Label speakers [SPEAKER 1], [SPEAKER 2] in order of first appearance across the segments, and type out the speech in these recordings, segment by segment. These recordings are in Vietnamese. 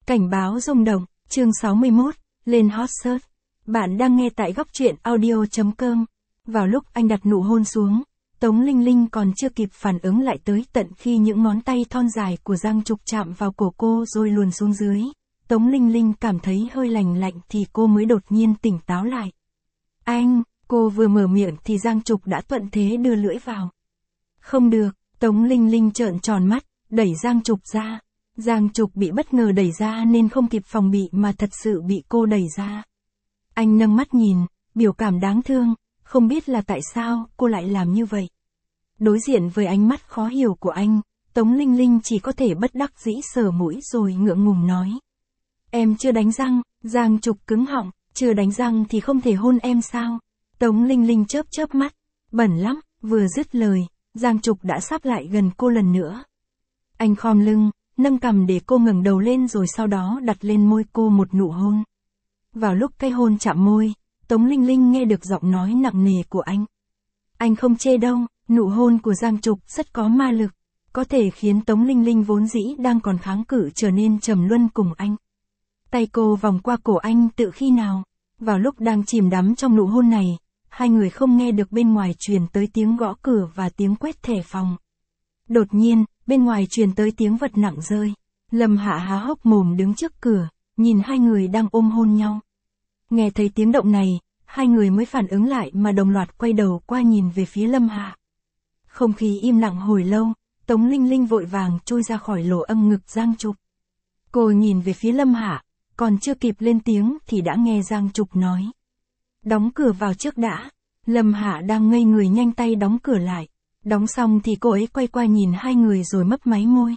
[SPEAKER 1] Cảnh báo rung động, chương 61, lên hot search. Bạn đang nghe tại góc truyện audio.com. Vào lúc anh đặt nụ hôn xuống, Tống Linh Linh còn chưa kịp phản ứng lại tới tận khi những ngón tay thon dài của Giang Trục chạm vào cổ cô rồi luồn xuống dưới. Tống Linh Linh cảm thấy hơi lạnh lạnh thì cô mới đột nhiên tỉnh táo lại. Anh, cô vừa mở miệng thì Giang Trục đã thuận thế đưa lưỡi vào. Không được, Tống Linh Linh trợn tròn mắt, đẩy Giang Trục ra. Giang Trục bị bất ngờ đẩy ra nên không kịp phòng bị mà thật sự bị cô đẩy ra. Anh nâng mắt nhìn, biểu cảm đáng thương, không biết là tại sao cô lại làm như vậy. Đối diện với ánh mắt khó hiểu của anh, Tống Linh Linh chỉ có thể bất đắc dĩ sờ mũi rồi ngượng ngùng nói. Em chưa đánh răng, Giang Trục cứng họng, chưa đánh răng thì không thể hôn em sao? Tống Linh Linh chớp chớp mắt, bẩn lắm, vừa dứt lời, Giang Trục đã sắp lại gần cô lần nữa. Anh khom lưng, nâng cằm để cô ngẩng đầu lên rồi sau đó đặt lên môi cô một nụ hôn. Vào lúc cái hôn chạm môi, Tống Linh Linh nghe được giọng nói nặng nề của anh. Anh không chê đâu, nụ hôn của Giang Trục rất có ma lực, có thể khiến Tống Linh Linh vốn dĩ đang còn kháng cự trở nên trầm luân cùng anh. Tay cô vòng qua cổ anh tự khi nào, vào lúc đang chìm đắm trong nụ hôn này, hai người không nghe được bên ngoài truyền tới tiếng gõ cửa và tiếng quét thẻ phòng. Đột nhiên, bên ngoài truyền tới tiếng vật nặng rơi. Lâm Hạ há hốc mồm đứng trước cửa, nhìn hai người đang ôm hôn nhau. Nghe thấy tiếng động này, hai người mới phản ứng lại mà đồng loạt quay đầu qua nhìn về phía Lâm Hạ. Không khí im lặng hồi lâu, Tống Linh Linh vội vàng trôi ra khỏi lỗ âm ngực Giang Trục. Cô nhìn về phía Lâm Hạ, còn chưa kịp lên tiếng thì đã nghe Giang Trục nói. Đóng cửa vào trước đã. Lâm Hạ đang ngây người nhanh tay đóng cửa lại. Đóng xong thì cô ấy quay qua nhìn hai người rồi mấp máy môi.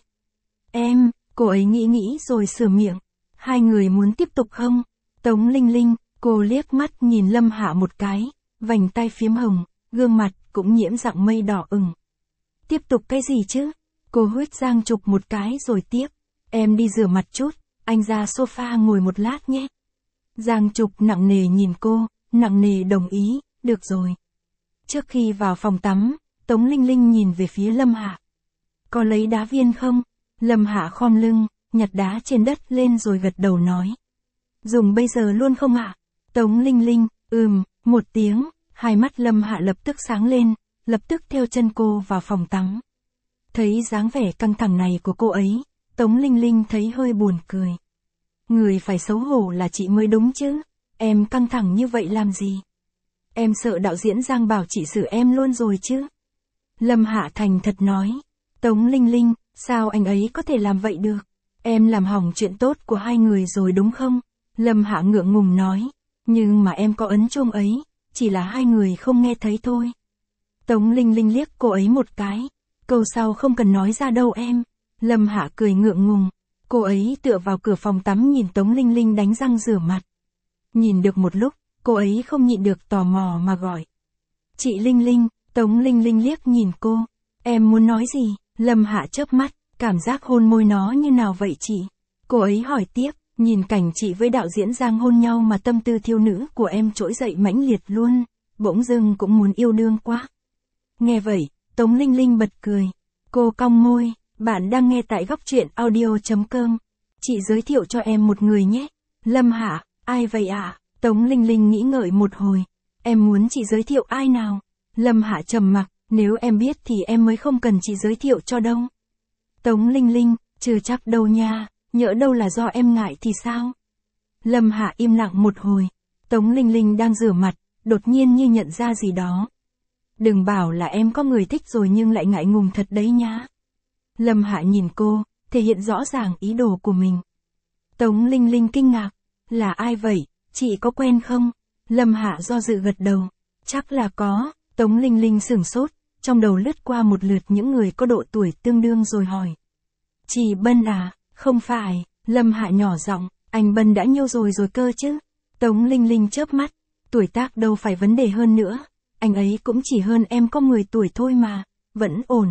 [SPEAKER 1] Em, cô ấy nghĩ rồi sửa miệng. Hai người muốn tiếp tục không? Tống Linh Linh, cô liếc mắt nhìn Lâm Hạ một cái, vành tay phiếm hồng, gương mặt cũng nhiễm dạng mây đỏ ửng. Tiếp tục cái gì chứ? Cô huýt Giang Trục một cái rồi tiếp. Em đi rửa mặt chút, anh ra sofa ngồi một lát nhé. Giang Trục nặng nề nhìn cô, nặng nề đồng ý, được rồi. Trước khi vào phòng tắm, Tống Linh Linh nhìn về phía Lâm Hạ. Có lấy đá viên không? Lâm Hạ khom lưng, nhặt đá trên đất lên rồi gật đầu nói. Dùng bây giờ luôn không ạ? Tống Linh Linh, một tiếng, hai mắt Lâm Hạ lập tức sáng lên, lập tức theo chân cô vào phòng tắm. Thấy dáng vẻ căng thẳng này của cô ấy, Tống Linh Linh thấy hơi buồn cười. Người phải xấu hổ là chị mới đúng chứ, em căng thẳng như vậy làm gì? Em sợ đạo diễn Giang bảo chị xử em luôn rồi chứ? Lâm Hạ thành thật nói. Tống Linh Linh, sao anh ấy có thể làm vậy được? Em làm hỏng chuyện tốt của hai người rồi đúng không? Lâm Hạ ngượng ngùng nói. Nhưng mà em có ấn chuông ấy, chỉ là hai người không nghe thấy thôi. Tống Linh Linh liếc cô ấy một cái. Câu sau không cần nói ra đâu em. Lâm Hạ cười ngượng ngùng. Cô ấy tựa vào cửa phòng tắm nhìn Tống Linh Linh đánh răng rửa mặt. Nhìn được một lúc, cô ấy không nhịn được tò mò mà gọi. Chị Linh Linh. Tống Linh Linh liếc nhìn cô. Em muốn nói gì? Lâm Hạ chớp mắt, cảm giác hôn môi nó như nào vậy chị? Cô ấy hỏi tiếp, nhìn cảnh chị với đạo diễn Giang hôn nhau mà tâm tư thiếu nữ của em trỗi dậy mãnh liệt luôn, bỗng dưng cũng muốn yêu đương quá. Nghe vậy, Tống Linh Linh bật cười. Cô cong môi, bạn đang nghe tại góc truyện audio.com. Chị giới thiệu cho em một người nhé. Lâm Hạ, ai vậy ạ? Tống Linh Linh nghĩ ngợi một hồi. Em muốn chị giới thiệu ai nào? Lâm Hạ trầm mặc, nếu em biết thì em mới không cần chị giới thiệu cho đâu. Tống Linh Linh, chưa chắc đâu nha, nhỡ đâu là do em ngại thì sao? Lâm Hạ im lặng một hồi, Tống Linh Linh đang rửa mặt, đột nhiên như nhận ra gì đó. Đừng bảo là em có người thích rồi nhưng lại ngại ngùng thật đấy nhá. Lâm Hạ nhìn cô, thể hiện rõ ràng ý đồ của mình. Tống Linh Linh kinh ngạc, là ai vậy, chị có quen không? Lâm Hạ do dự gật đầu, chắc là có. Tống Linh Linh sửng sốt, trong đầu lướt qua một lượt những người có độ tuổi tương đương rồi hỏi. Chị Bân à? Không phải, Lâm Hạ nhỏ giọng, anh Bân đã nhiêu rồi cơ chứ? Tống Linh Linh chớp mắt, tuổi tác đâu phải vấn đề hơn nữa, anh ấy cũng chỉ hơn em có 10 tuổi thôi mà, vẫn ổn.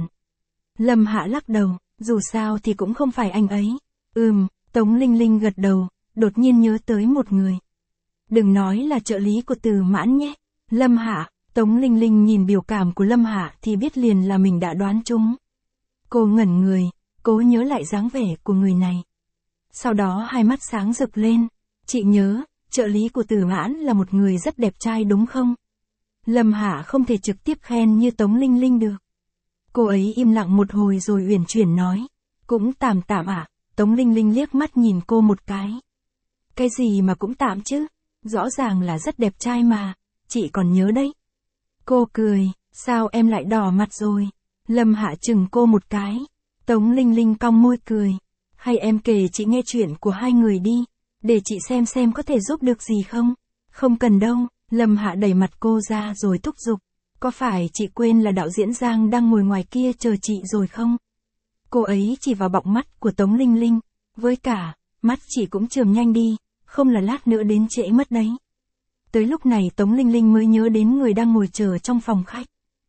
[SPEAKER 1] Lâm Hạ lắc đầu, dù sao thì cũng không phải anh ấy. Tống Linh Linh gật đầu, đột nhiên nhớ tới một người. Đừng nói là trợ lý của Từ Mãn nhé. Lâm Hạ. Tống Linh Linh nhìn biểu cảm của Lâm Hạ thì biết liền là mình đã đoán trúng. Cô ngẩn người, cố nhớ lại dáng vẻ của người này. Sau đó hai mắt sáng rực lên. Chị nhớ, trợ lý của Tử Mãn là một người rất đẹp trai đúng không? Lâm Hạ không thể trực tiếp khen như Tống Linh Linh được. Cô ấy im lặng một hồi rồi uyển chuyển nói. Cũng tạm tạm ạ. Tống Linh Linh liếc mắt nhìn cô một cái. Cái gì mà cũng tạm chứ? Rõ ràng là rất đẹp trai mà. Chị còn nhớ đấy. Cô cười. Sao em lại đỏ mặt rồi? Lâm Hạ chừng cô một cái. Tống Linh Linh cong môi cười. Hay em kể chị nghe chuyện của hai người đi. Để chị xem có thể giúp được gì không? Không cần đâu. Lâm Hạ đẩy mặt cô ra rồi thúc giục. Có phải chị quên là đạo diễn Giang đang ngồi ngoài kia chờ chị rồi không? Cô ấy chỉ vào bọng mắt của Tống Linh Linh. Với cả, mắt chị cũng chườm nhanh đi, không là lát nữa đến trễ mất đấy. Tới lúc này Tống Linh Linh mới nhớ đến người đang ngồi chờ trong phòng khách.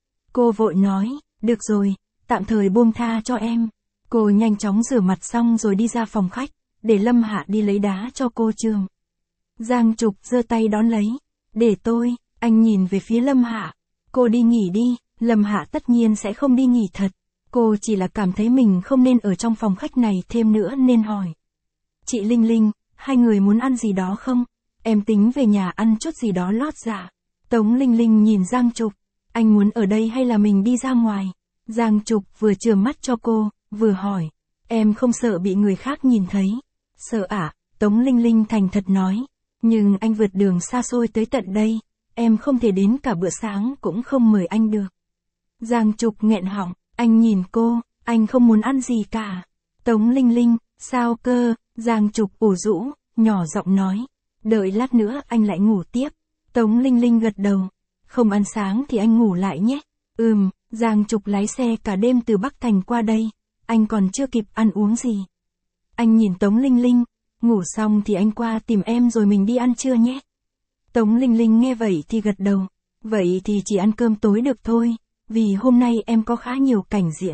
[SPEAKER 1] Cô vội nói, được rồi, tạm thời buông tha cho em. Cô nhanh chóng rửa mặt xong rồi đi ra phòng khách, để Lâm Hạ đi lấy đá cho cô chườm. Giang Trục giơ tay đón lấy. Để tôi, anh nhìn về phía Lâm Hạ. Cô đi nghỉ đi, Lâm Hạ tất nhiên sẽ không đi nghỉ thật. Cô chỉ là cảm thấy mình không nên ở trong phòng khách này thêm nữa nên hỏi. Chị Linh Linh, hai người muốn ăn gì đó không? Em tính về nhà ăn chút gì đó lót dạ. Tống Linh Linh nhìn Giang Trục. Anh muốn ở đây hay là mình đi ra ngoài? Giang Trục vừa chườm mắt cho cô, vừa hỏi. Em không sợ bị người khác nhìn thấy? Sợ ạ, Tống Linh Linh thành thật nói. Nhưng anh vượt đường xa xôi tới tận đây. Em không thể đến cả bữa sáng cũng không mời anh được. Giang Trục nghẹn họng. Anh nhìn cô, anh không muốn ăn gì cả. Tống Linh Linh, sao cơ? Giang Trục ủ rũ, nhỏ giọng nói. Đợi lát nữa anh lại ngủ tiếp. Tống Linh Linh gật đầu. Không ăn sáng thì anh ngủ lại nhé. Giang Trục lái xe cả đêm từ Bắc Thành qua đây. Anh còn chưa kịp ăn uống gì. Anh nhìn Tống Linh Linh. Ngủ xong thì anh qua tìm em rồi mình đi ăn trưa nhé. Tống Linh Linh nghe vậy thì gật đầu. Vậy thì chỉ ăn cơm tối được thôi. Vì hôm nay em có khá nhiều cảnh diễn.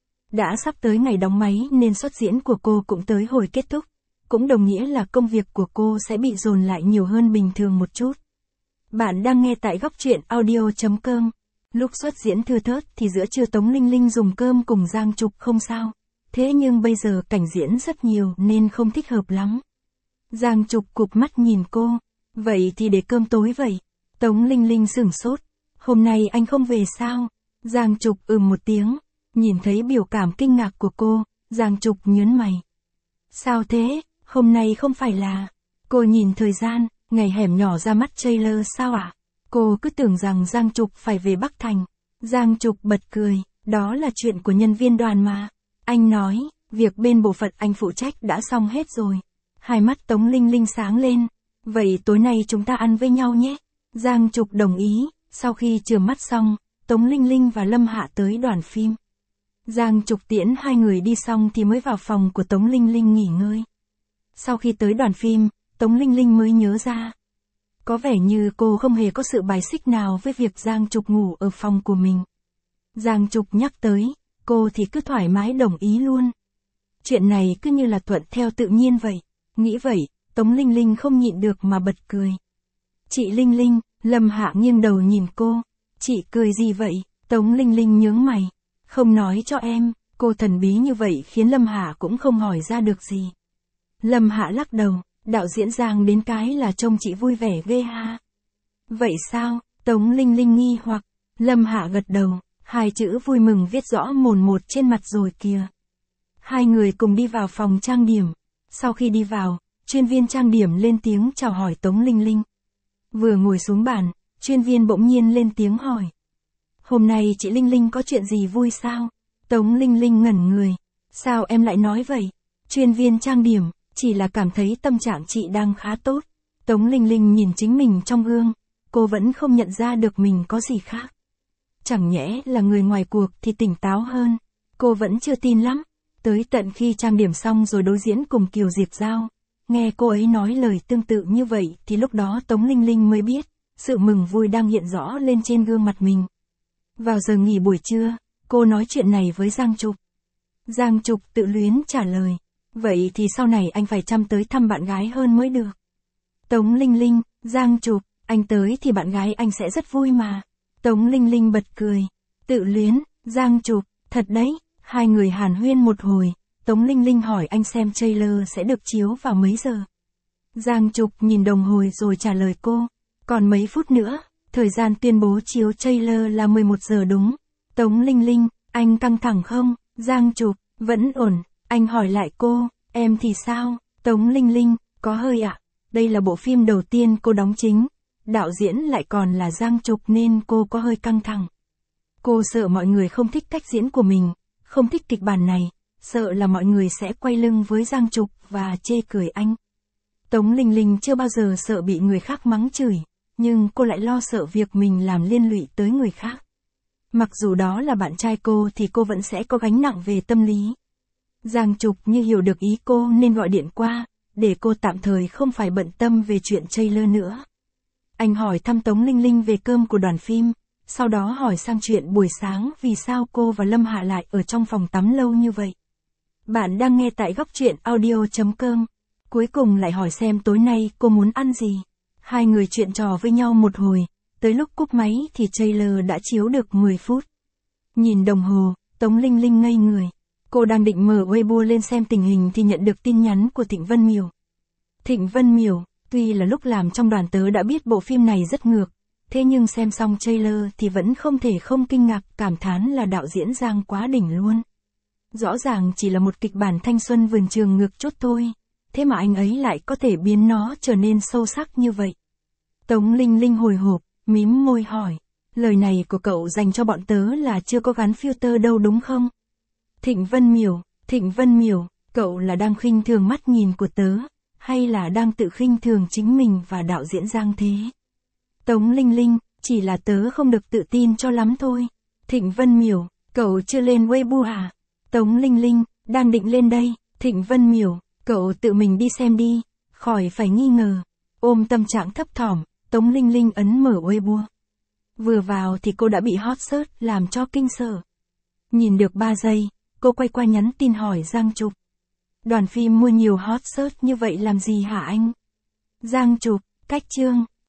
[SPEAKER 1] Đã sắp tới ngày đóng máy nên suất diễn của cô cũng tới hồi kết thúc. Cũng đồng nghĩa là công việc của cô sẽ bị dồn lại nhiều hơn bình thường một chút. Bạn đang nghe tại góc truyện audio.com. Lúc xuất diễn thưa thớt thì giữa trưa Tống Linh Linh dùng cơm cùng Giang Trục không sao. Thế nhưng bây giờ cảnh diễn rất nhiều nên không thích hợp lắm. Giang Trục cụp mắt nhìn cô. Vậy thì để cơm tối vậy. Tống Linh Linh sửng sốt. Hôm nay anh không về sao? Giang Trục một tiếng. Nhìn thấy biểu cảm kinh ngạc của cô, Giang Trục nhớn mày. Sao thế? Hôm nay không phải là... Cô nhìn thời gian, ngày hẻm nhỏ ra mắt trailer sao ạ? Cô cứ tưởng rằng Giang Trục phải về Bắc Thành. Giang Trục bật cười. Đó là chuyện của nhân viên đoàn mà. Anh nói, việc bên bộ phận anh phụ trách đã xong hết rồi. Hai mắt Tống Linh Linh sáng lên. Vậy tối nay chúng ta ăn với nhau nhé. Giang Trục đồng ý. Sau khi chườm mắt xong, Tống Linh Linh và Lâm Hạ tới đoàn phim. Giang Trục tiễn hai người đi xong thì mới vào phòng của Tống Linh Linh nghỉ ngơi. Sau khi tới đoàn phim, Tống Linh Linh mới nhớ ra. Có vẻ như cô không hề có sự bài xích nào với việc Giang Trục ngủ ở phòng của mình. Giang Trục nhắc tới, cô thì cứ thoải mái đồng ý luôn. Chuyện này cứ như là thuận theo tự nhiên vậy. Nghĩ vậy, Tống Linh Linh không nhịn được mà bật cười. Chị Linh Linh, Lâm Hạ nghiêng đầu nhìn cô. Chị cười gì vậy? Tống Linh Linh nhướng mày. Không nói cho em. Cô thần bí như vậy khiến Lâm Hạ cũng không hỏi ra được gì. Lâm Hạ lắc đầu. Đạo diễn Giang đến cái là trông chị vui vẻ ghê ha. Vậy sao? Tống Linh Linh nghi hoặc. Lâm Hạ gật đầu. Hai chữ vui mừng viết rõ mồn một trên mặt rồi kìa. Hai người cùng đi vào phòng trang điểm. Sau khi đi vào, chuyên viên trang điểm lên tiếng chào hỏi Tống Linh Linh. Vừa ngồi xuống bàn, chuyên viên bỗng nhiên lên tiếng hỏi. Hôm nay chị Linh Linh có chuyện gì vui sao? Tống Linh Linh ngẩn người. Sao em lại nói vậy? Chuyên viên trang điểm, chỉ là cảm thấy tâm trạng chị đang khá tốt. Tống Linh Linh nhìn chính mình trong gương, cô vẫn không nhận ra được mình có gì khác. Chẳng nhẽ là người ngoài cuộc thì tỉnh táo hơn. Cô vẫn chưa tin lắm. Tới tận khi trang điểm xong rồi đối diễn cùng Kiều Diệp Giao. Nghe cô ấy nói lời tương tự như vậy thì lúc đó Tống Linh Linh mới biết, sự mừng vui đang hiện rõ lên trên gương mặt mình. Vào giờ nghỉ buổi trưa, cô nói chuyện này với Giang Trục. Giang Trục tự luyến trả lời. Vậy thì sau này anh phải chăm tới thăm bạn gái hơn mới được. Tống Linh Linh, Giang Trục, anh tới thì bạn gái anh sẽ rất vui mà. Tống Linh Linh bật cười. Tự luyến, Giang Trục, thật đấy. Hai người hàn huyên một hồi, Tống Linh Linh hỏi anh xem trailer sẽ được chiếu vào mấy giờ. Giang Trục nhìn đồng hồ rồi trả lời cô. Còn mấy phút nữa, thời gian tuyên bố chiếu trailer là 11 giờ đúng. Tống Linh Linh, anh căng thẳng không? Giang Trục, vẫn ổn. Anh hỏi lại cô, em thì sao? Tống Linh Linh, có hơi ạ. Đây là bộ phim đầu tiên cô đóng chính. Đạo diễn lại còn là Giang Trục nên cô có hơi căng thẳng. Cô sợ mọi người không thích cách diễn của mình, không thích kịch bản này, sợ là mọi người sẽ quay lưng với Giang Trục và chê cười anh. Tống Linh Linh chưa bao giờ sợ bị người khác mắng chửi, nhưng cô lại lo sợ việc mình làm liên lụy tới người khác. Mặc dù đó là bạn trai cô thì cô vẫn sẽ có gánh nặng về tâm lý. Giang Trục như hiểu được ý cô nên gọi điện qua, để cô tạm thời không phải bận tâm về chuyện trailer nữa. Anh hỏi thăm Tống Linh Linh về cơm của đoàn phim, sau đó hỏi sang chuyện buổi sáng vì sao cô và Lâm Hạ lại ở trong phòng tắm lâu như vậy. Bạn đang nghe tại góc truyện audio.com. Cuối cùng lại hỏi xem tối nay cô muốn ăn gì. Hai người chuyện trò với nhau một hồi, tới lúc cúp máy thì trailer đã chiếu được 10 phút. Nhìn đồng hồ, Tống Linh Linh ngây người. Cô đang định mở Weibo lên xem tình hình thì nhận được tin nhắn của Thịnh Vân Miểu. Thịnh Vân Miểu, tuy là lúc làm trong đoàn tớ đã biết bộ phim này rất ngược, thế nhưng xem xong trailer thì vẫn không thể không kinh ngạc, cảm thán là đạo diễn Giang quá đỉnh luôn. Rõ ràng chỉ là một kịch bản thanh xuân vườn trường ngược chút thôi, thế mà anh ấy lại có thể biến nó trở nên sâu sắc như vậy. Tống Linh Linh hồi hộp, mím môi hỏi, lời này của cậu dành cho bọn tớ là chưa có gắn filter đâu đúng không? Thịnh Vân Miểu, cậu là đang khinh thường mắt nhìn của tớ, hay là đang tự khinh thường chính mình và đạo diễn Giang thế? Tống Linh Linh, chỉ là tớ không được tự tin cho lắm thôi. Thịnh Vân Miểu, cậu chưa lên Weibo à? Tống Linh Linh, đang định lên đây. Thịnh Vân Miểu, cậu tự mình đi xem đi, khỏi phải nghi ngờ. Ôm tâm trạng thấp thỏm, Tống Linh Linh ấn mở Weibo. Vừa vào thì cô đã bị hot search làm cho kinh sợ. Nhìn được 3 giây, cô quay qua nhắn tin hỏi Giang Trục. Đoàn phim mua nhiều hot search như vậy làm gì hả anh? Giang Trục, cách chương.